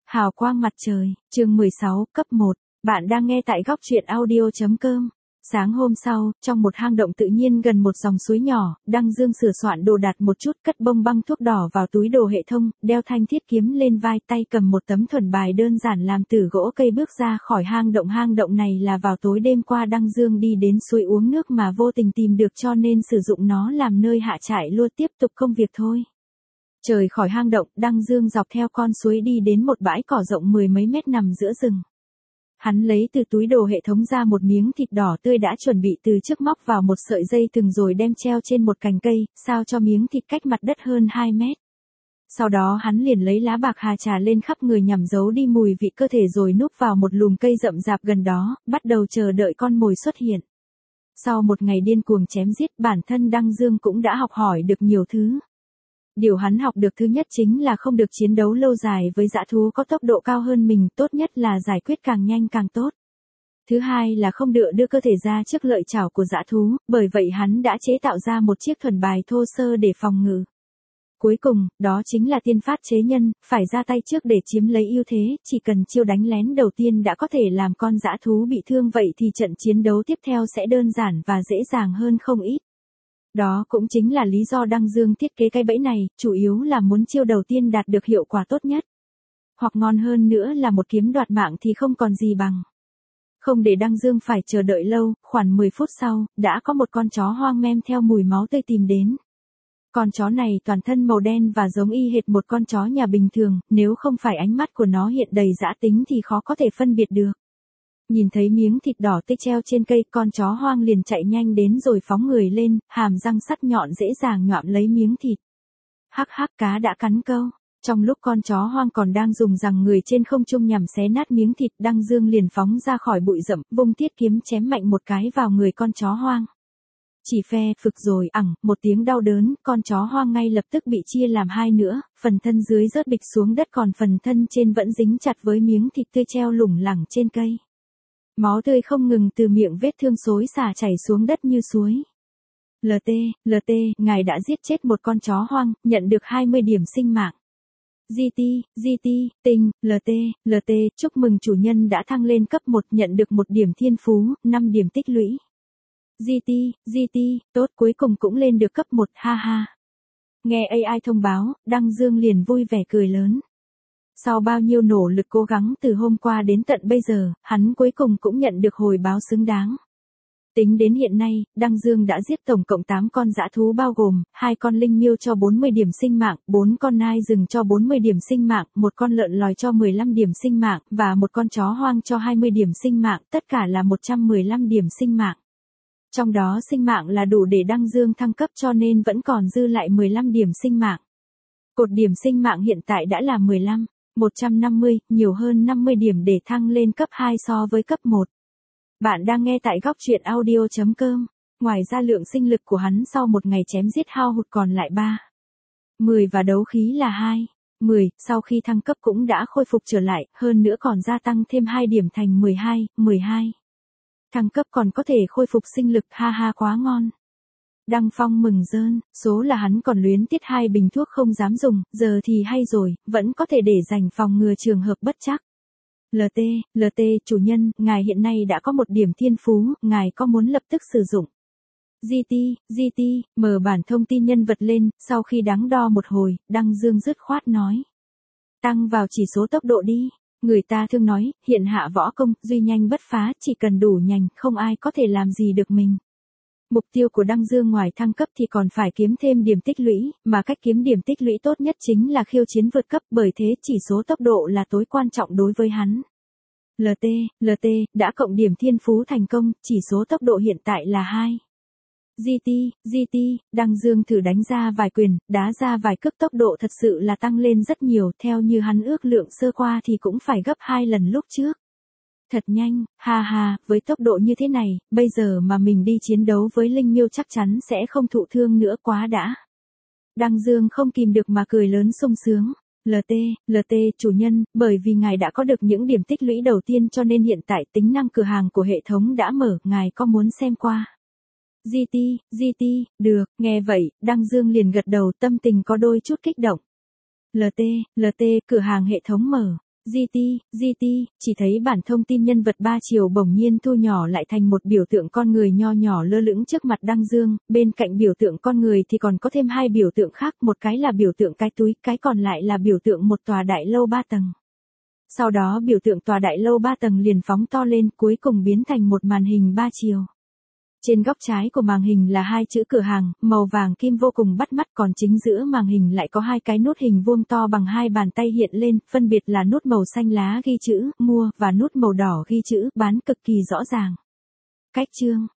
Hào quang mặt trời, chương 16, cấp 1. Bạn đang nghe tại góc truyện audio.com. Sáng hôm sau, trong một hang động tự nhiên gần một dòng suối nhỏ, Đăng Dương sửa soạn đồ đạc một chút, cất bông băng thuốc đỏ vào túi đồ hệ thông, đeo thanh thiết kiếm lên vai, tay cầm một tấm thuần bài đơn giản làm từ gỗ cây bước ra khỏi hang động. Hang động này là vào tối đêm qua Đăng Dương đi đến suối uống nước mà vô tình tìm được, cho nên sử dụng nó làm nơi hạ trại luôn tiếp tục công việc thôi. Rời khỏi hang động, Đăng Dương dọc theo con suối đi đến một bãi cỏ rộng mười mấy mét nằm giữa rừng. Hắn lấy từ túi đồ hệ thống ra một miếng thịt đỏ tươi đã chuẩn bị từ trước, móc vào một sợi dây thừng rồi đem treo trên một cành cây, sao cho miếng thịt cách mặt đất hơn 2 mét. Sau đó hắn liền lấy lá bạc hà trà lên khắp người nhằm giấu đi mùi vị cơ thể, rồi núp vào một lùm cây rậm rạp gần đó, bắt đầu chờ đợi con mồi xuất hiện. Sau một ngày điên cuồng chém giết, bản thân Đăng Dương cũng đã học hỏi được nhiều thứ. Điều hắn học được thứ nhất chính là không được chiến đấu lâu dài với dã thú có tốc độ cao hơn mình, tốt nhất là giải quyết càng nhanh càng tốt. Thứ hai là không được đưa cơ thể ra trước lợi chảo của dã thú, bởi vậy hắn đã chế tạo ra một chiếc thuần bài thô sơ để phòng ngự. Cuối cùng, đó chính là tiên phát chế nhân, phải ra tay trước để chiếm lấy ưu thế, chỉ cần chiêu đánh lén đầu tiên đã có thể làm con dã thú bị thương, vậy thì trận chiến đấu tiếp theo sẽ đơn giản và dễ dàng hơn không ít. Đó cũng chính là lý do Đăng Dương thiết kế cái bẫy này, chủ yếu là muốn chiêu đầu tiên đạt được hiệu quả tốt nhất. Hoặc ngon hơn nữa là một kiếm đoạt mạng thì không còn gì bằng. Không để Đăng Dương phải chờ đợi lâu, khoảng 10 phút sau, đã có một con chó hoang men theo mùi máu tươi tìm đến. Con chó này toàn thân màu đen và giống y hệt một con chó nhà bình thường, nếu không phải ánh mắt của nó hiện đầy dã tính thì khó có thể phân biệt được. Nhìn thấy miếng thịt đỏ tươi treo trên cây, con chó hoang liền chạy nhanh đến rồi phóng người lên, hàm răng sắc nhọn dễ dàng nhoạm lấy miếng thịt. Hắc hắc, cá đã cắn câu. Trong lúc con chó hoang còn đang dùng răng người trên không trung nhằm xé nát miếng thịt, Đăng Dương liền phóng ra khỏi bụi rậm, vung thiết kiếm chém mạnh một cái vào người con chó hoang. Chỉ phe phực rồi, một tiếng đau đớn, con chó hoang ngay lập tức bị chia làm hai nữa, phần thân dưới rớt bịch xuống đất, còn phần thân trên vẫn dính chặt với miếng thịt tươi treo lủng lẳng trên cây. Máu tươi không ngừng từ miệng vết thương xối xả chảy xuống đất như suối. LT, ngài đã giết chết một con chó hoang, nhận được 20 điểm sinh mạng. GT, tinh, LT, chúc mừng chủ nhân đã thăng lên cấp 1, nhận được 1 điểm thiên phú, 5 điểm tích lũy. GT, tốt, cuối cùng cũng lên được cấp 1, ha ha. Nghe AI thông báo, Đăng Dương liền vui vẻ cười lớn. Sau bao nhiêu nỗ lực cố gắng từ hôm qua đến tận bây giờ, hắn cuối cùng cũng nhận được hồi báo xứng đáng. Tính đến hiện nay, Đăng Dương đã giết tổng cộng 8 con dã thú, bao gồm 2 con linh miêu cho 40 điểm sinh mạng, 4 con nai rừng cho 40 điểm sinh mạng, 1 con lợn lòi cho 15 điểm sinh mạng, và 1 con chó hoang cho 20 điểm sinh mạng, tất cả là 115 điểm sinh mạng. Trong đó sinh mạng là đủ để Đăng Dương thăng cấp, cho nên vẫn còn dư lại 15 điểm sinh mạng. Cột điểm sinh mạng hiện tại đã là 15. 150, nhiều hơn 50 điểm để thăng lên cấp 2 so với cấp 1. Bạn đang nghe tại góc truyện audio.com. Ngoài ra lượng sinh lực của hắn sau một ngày chém giết hao hụt còn lại 3. 10 và đấu khí là 2. 10, sau khi thăng cấp cũng đã khôi phục trở lại, hơn nữa còn gia tăng thêm 2 điểm thành 12. Thăng cấp còn có thể khôi phục sinh lực, ha ha, quá ngon. Đăng Phong mừng rơn, số là hắn còn luyến tiếc 2 bình thuốc không dám dùng, giờ thì hay rồi, vẫn có thể để dành phòng ngừa trường hợp bất trắc. LT, chủ nhân, ngài hiện nay đã có 1 điểm thiên phú, ngài có muốn lập tức sử dụng? GT, mở bản thông tin nhân vật lên, sau khi đắn đo một hồi, Đăng Dương dứt khoát nói. Tăng vào chỉ số tốc độ đi. Người ta thường nói, hiện hạ võ công, duy nhanh bất phá, chỉ cần đủ nhanh, không ai có thể làm gì được mình. Mục tiêu của Đăng Dương ngoài thăng cấp thì còn phải kiếm thêm điểm tích lũy, mà cách kiếm điểm tích lũy tốt nhất chính là khiêu chiến vượt cấp, bởi thế chỉ số tốc độ là tối quan trọng đối với hắn. LT, đã cộng điểm thiên phú thành công, chỉ số tốc độ hiện tại là 2. GT, Đăng Dương thử đánh ra vài quyền, đá ra vài cước, tốc độ thật sự là tăng lên rất nhiều, theo như hắn ước lượng sơ qua thì cũng phải gấp 2 lần lúc trước. Thật nhanh, ha ha, với tốc độ như thế này, bây giờ mà mình đi chiến đấu với linh miêu chắc chắn sẽ không thụ thương nữa, quá đã. Đăng Dương không kìm được mà cười lớn sung sướng. LT, chủ nhân, bởi vì ngài đã có được những điểm tích lũy đầu tiên cho nên hiện tại tính năng cửa hàng của hệ thống đã mở, ngài có muốn xem qua? GT, được, nghe vậy, Đăng Dương liền gật đầu, tâm tình có đôi chút kích động. LT, cửa hàng hệ thống mở. GT, chỉ thấy bản thông tin nhân vật 3 chiều bỗng nhiên thu nhỏ lại thành một biểu tượng con người nho nhỏ lơ lửng trước mặt Đăng Dương, bên cạnh biểu tượng con người thì còn có thêm 2 biểu tượng khác, một cái là biểu tượng cái túi, cái còn lại là biểu tượng một tòa đại lâu 3 tầng. Sau đó biểu tượng tòa đại lâu 3 tầng liền phóng to lên, cuối cùng biến thành một màn hình 3 chiều. Trên góc trái của màn hình là 2 chữ cửa hàng, màu vàng kim vô cùng bắt mắt, còn chính giữa màn hình lại có 2 cái nút hình vuông to bằng 2 bàn tay hiện lên, phân biệt là nút màu xanh lá ghi chữ mua và nút màu đỏ ghi chữ bán, cực kỳ rõ ràng. Cách chương